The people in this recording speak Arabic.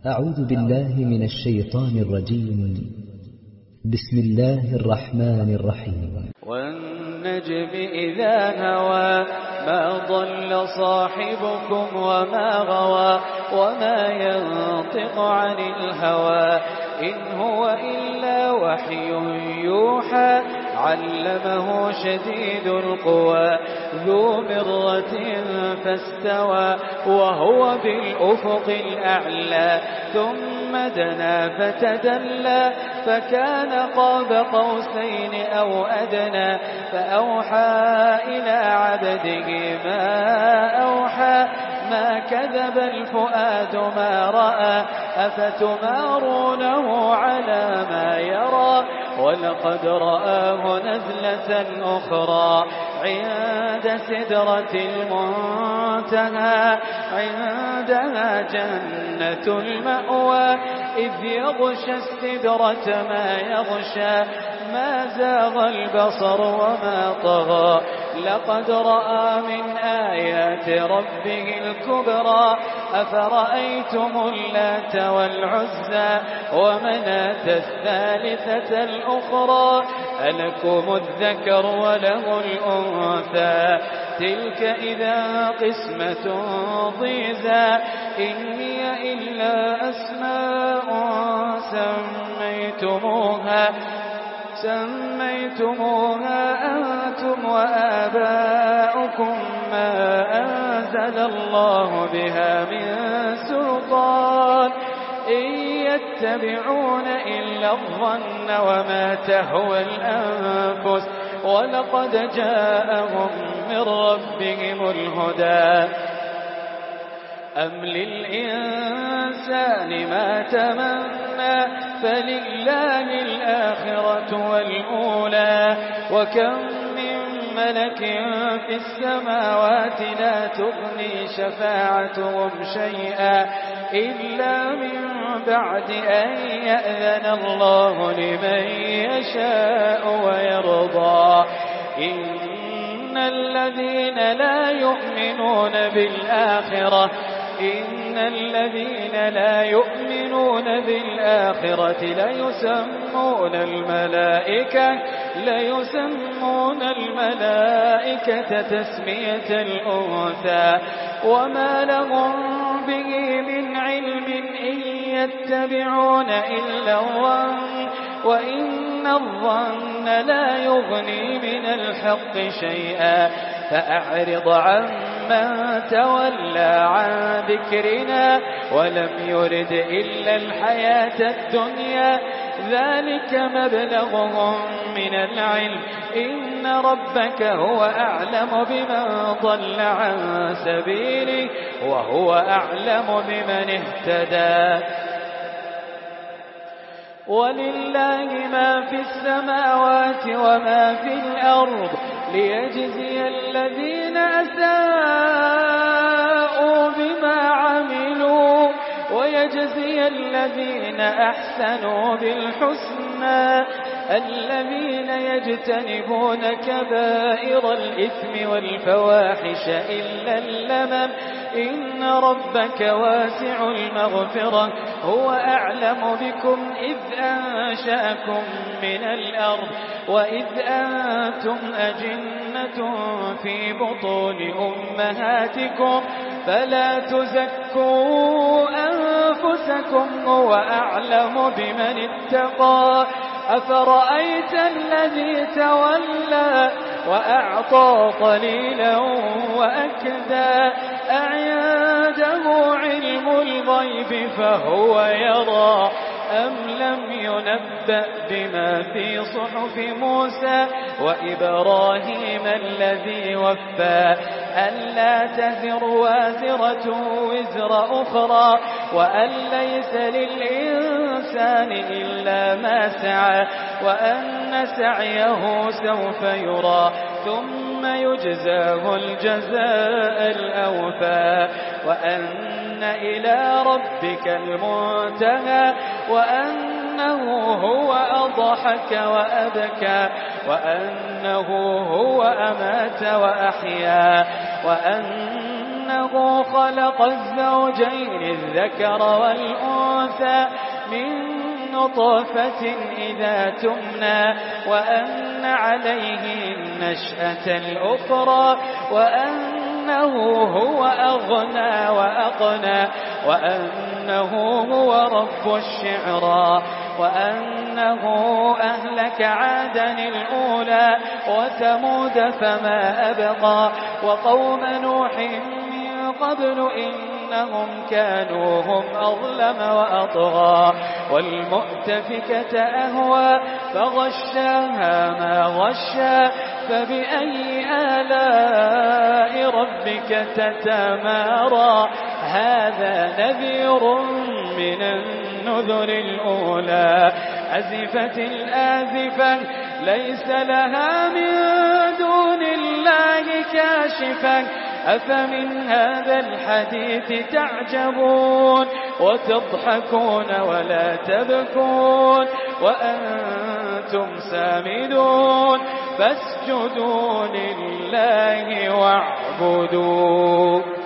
أعوذ بالله من الشيطان الرجيم. بسم الله الرحمن الرحيم. والنجم إذا هوى ما ضل صاحبكم وما غوى وما ينطق عن الهوى إن هو إلا وحي يوحى علمه شديد القوى ذو مرة فاستوى وهو بالأفق الأعلى ثم دنا فتدلى فكان قاب قوسين أو أدنى فأوحى إلى عبده ما أوحى ما كذب الفؤاد ما رأى أفتمارونه على ما يرى ولقد رآه نزلة أخرى عند سدرة المنتهى عندها جنة المأوى إذ يغشى السدرة ما يغشى ما زاغ البصر وما طغى لقد رأى من آيات ربه الكبرى أفرأيتم اللات والعزى ومناة الثالثة الأخرى ألكم الذكر وله الأنثى تلك إذا قسمة ضيزى إن هي إلا أسماء سميتموها أنتم وآباؤكم ما أنزل الله بها من سلطان إن يتبعون إلا الظن وما تهوى الأنفس ولقد جاءهم من ربهم الهدى أم للإنسان ما تمنى فلله الآخرة والأولى وكم من ملك في السماوات لا تغني شفاعتهم شيئا إلا من بعد أن يأذن الله لمن يشاء ويرضى إن الذين لا يؤمنون بالآخرة ليسمون الملائكة تسمية الأنثى وما لهم به من علم إن يتبعون إلا الظن وإن الظن لا يغني من الحق شيئا فأعرض عمن تولى عن ذكرنا ولم يرد إلا الحياة الدنيا ذلك مبلغهم من العلم إن ربك هو أعلم بمن ضل عن سبيله وهو أعلم بمن اهتدى ولله ما في السماوات وما في الأرض ليجزي الذين أساءوا بما عملوا ويجزي الذين أحسنوا بالحسنى الذين يجتنبون كبائر الإثم والفواحش إلا اللمم إن ربك واسع المغفرة هو أعلم بكم إذ أنشأكم من الأرض وإذ أنتم أجنة في بطون أمهاتكم فلا تزكوا أنفسكم هو أعلم بمن اتقى أفرأيت الذي تولى وأعطى قليلا وأكدى أعنده علم الغيب فهو يرى أم لم ينبأ بما في صحف موسى وإبراهيم الذي وفى ألا تزر وازرة وزر أخرى وأن ليس للإنسان إلا ما سعى وأن سعيه سوف يرى ثم يجزاه الجزاء الأوفى وأن إلى ربك المنتهى وأنه هو أضحك وأبكى وأنه هو أمات وأحيا وأنه خلق الزوجين الذكر والأنثى عبثا من نطفة إذا تمنى وأن عليه النشأة الأخرى وأنه هو أغنى وأقنى وأنه هو رب الشعرى وأنه أهلك عادا الأولى وثمود فما أبقى وقوم نوح من قبل إنهم كانوا هم أظلم وأطغى والمؤتفكة أهوى فغشاها ما غشا فبأي آلاء ربك تتمارى هذا نذير من النذر الأولى أزفت الآزفة ليس لها من دون الله كاشفة أفمن هذا الحديث تعجبون وتضحكون ولا تبكون وأنتم سامدون فاسجدوا لله واعبدوا